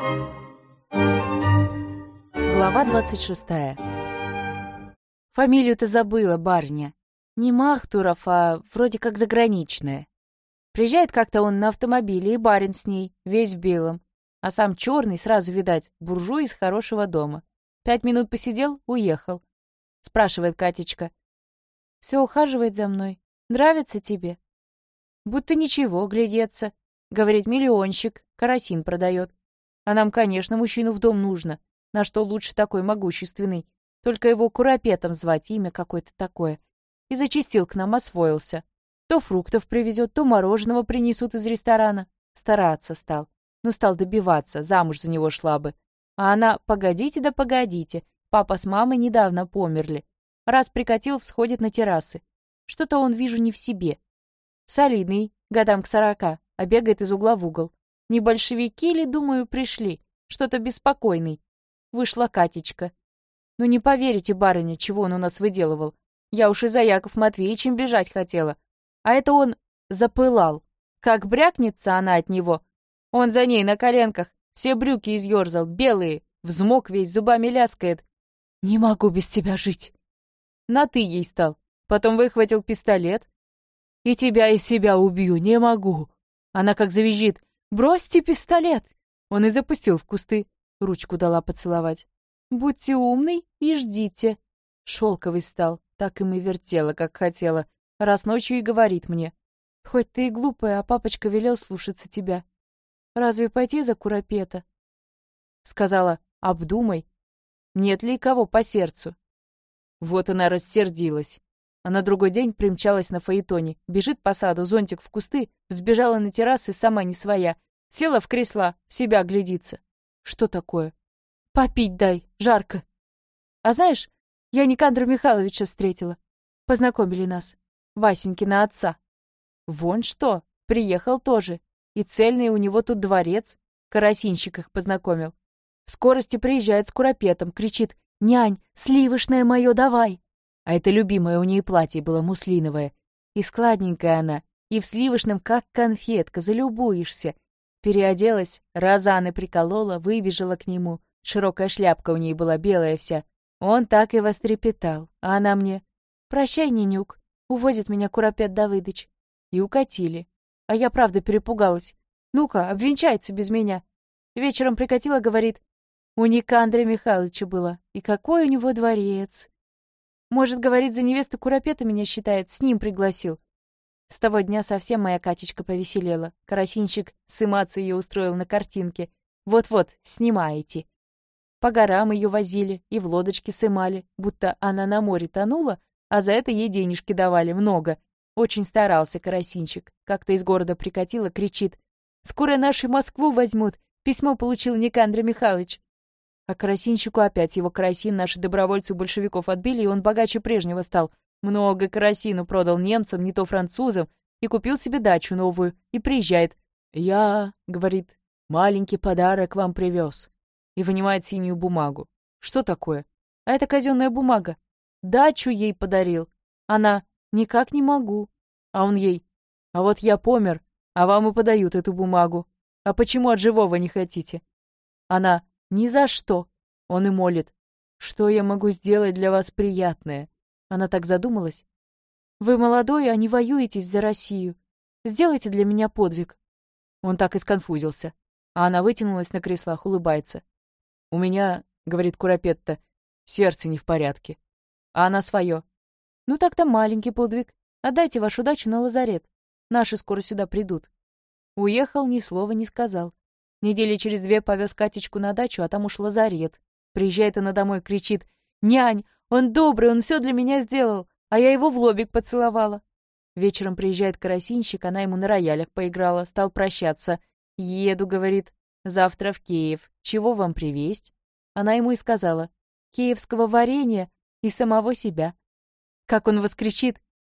Глава 26. Фамилию-то забыла, барыня. Не Махтуров, а вроде как заграничная. Приезжает как-то он на автомобиле, и барин с ней, весь в белом. А сам черный, сразу видать, буржуй из хорошего дома. 5 минут посидел, уехал. Спрашивает Катечка. «Все ухаживает за мной. Нравится тебе?» «Будто ничего, глядеться. Говорит, миллионщик, карасин продает. А нам, конечно, мужчину в дом нужно. На что лучше такой могущественный. Только его Куропетом звать, имя какое-то такое. И зачастил к нам, освоился. То фруктов привезет, то мороженого принесут из ресторана. Стараться стал. Ну, стал добиваться, замуж за него шла бы. А она, погодите да погодите, папа с мамой недавно померли. Раз прикатил, всходит на террасы. Что-то он, вижу, не в себе. Солидный, годам к 40, а бегает из угла в угол. Не большевики ли, думаю, пришли? Что-то беспокойный. Вышла Катечка. Ну не поверите, барыня, чего он у нас выделывал. Я уж и за Яков Матвеевичем бежать хотела. А это он запылал. Как брякнется она от него. Он за ней на коленках, все брюки изъерзал, белые, взмок весь, зубами ляскает. «Не могу без тебя жить!» На «ты» ей стал. Потом выхватил пистолет. «И тебя, и себя убью, не могу!» Она как завизжит. «Бросьте пистолет!» Он и запустил в кусты. Ручку дала поцеловать. «Будьте умный и ждите». Шелковый стал, так им и вертела, как хотела. Раз ночью и говорит мне. «Хоть ты и глупая, а папочка велел слушаться тебя. Разве пойти за Куропета?» Сказала, обдумай, нет ли кого по сердцу. Вот она рассердилась. А на другой день примчалась на фаэтоне, бежит по саду, зонтик в кусты, взбежала на террасы, сама не своя. Села в кресла, в себя глядится. Что такое? Попить дай, жарко. А знаешь, я Никандра Михайловича встретила. Познакомили нас. Васенькина отца. Вон что, приехал тоже. И цельный у него тут дворец. Карасинщик их познакомил. В скорости приезжает с Куропетом, кричит: «Нянь, сливочное мое давай!» А это любимое у нее платье было муслиновое. И складненькая она, и в сливочном, как конфетка, залюбуешься. Переоделась, розаны приколола, выбежала к нему. Широкая шляпка у ней была белая вся. Он так и вострепетал, а она мне: «Прощай, нянюк, увозит меня Куропет Давыдыч». И укатили. А я правда перепугалась. «Ну-ка, обвенчается без меня». Вечером прикатила, говорит: «У Никандра Михайловича было, и какой у него дворец». Может, говорит, за невесту Куропета меня считает, с ним пригласил. С того дня совсем моя Катечка повеселела. Карасинщик сыматься ее устроил на картинке. Вот-вот, снимаете. По горам ее возили и в лодочке сымали, будто она на море тонула, а за это ей денежки давали много. Очень старался Карасинчик. Как-то из города прикатила, кричит: «Скоро наши Москву возьмут. Письмо получил Никандр Михайлович». А Карасинщику опять его карасин наши добровольцы большевиков отбили, и он богаче прежнего стал. Много карасину продал немцам, не то французам, и купил себе дачу новую, и приезжает. «Я, — говорит, — маленький подарок вам привез». И вынимает синюю бумагу. Что такое? А это казенная бумага. Дачу ей подарил. Она: «Никак не могу». А он ей: «А вот я помер, а вам и подают эту бумагу. А почему от живого не хотите?» Она: «Ни за что». Он и молит: «Что я могу сделать для вас приятное?» Она так задумалась. «Вы молодой, а не воюетесь за Россию. Сделайте для меня подвиг». Он так и сконфузился. А она вытянулась на креслах, улыбается. «У меня, — говорит Куропетта, — сердце не в порядке». А она свое: «Ну так-то маленький подвиг. Отдайте вашу дачу на лазарет. Наши скоро сюда придут». Уехал, ни слова не сказал. Недели через 2 повез Катечку на дачу, а там уж лазарет. Приезжает она домой, кричит: «Нянь, он добрый, он все для меня сделал, а я его в лобик поцеловала». Вечером приезжает карасинщик, она ему на роялях поиграла, стал прощаться. «Еду, — говорит, — завтра в Киев. Чего вам привезть?» Она ему и сказала: «Киевского варенья и самого себя». Как он воскричит: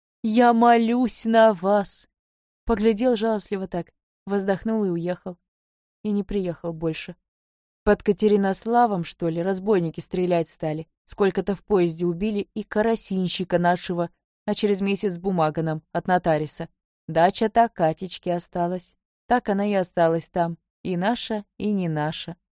«Я молюсь на вас!» Поглядел жалостливо так, вздохнул и уехал. И не приехал больше. Под Катеринославом, что ли, разбойники стрелять стали. Сколько-то в поезде убили и карасинщика нашего, а через месяц бумага нам от нотариуса. Дача-то Катечке осталась. Так она и осталась там. И наша, и не наша.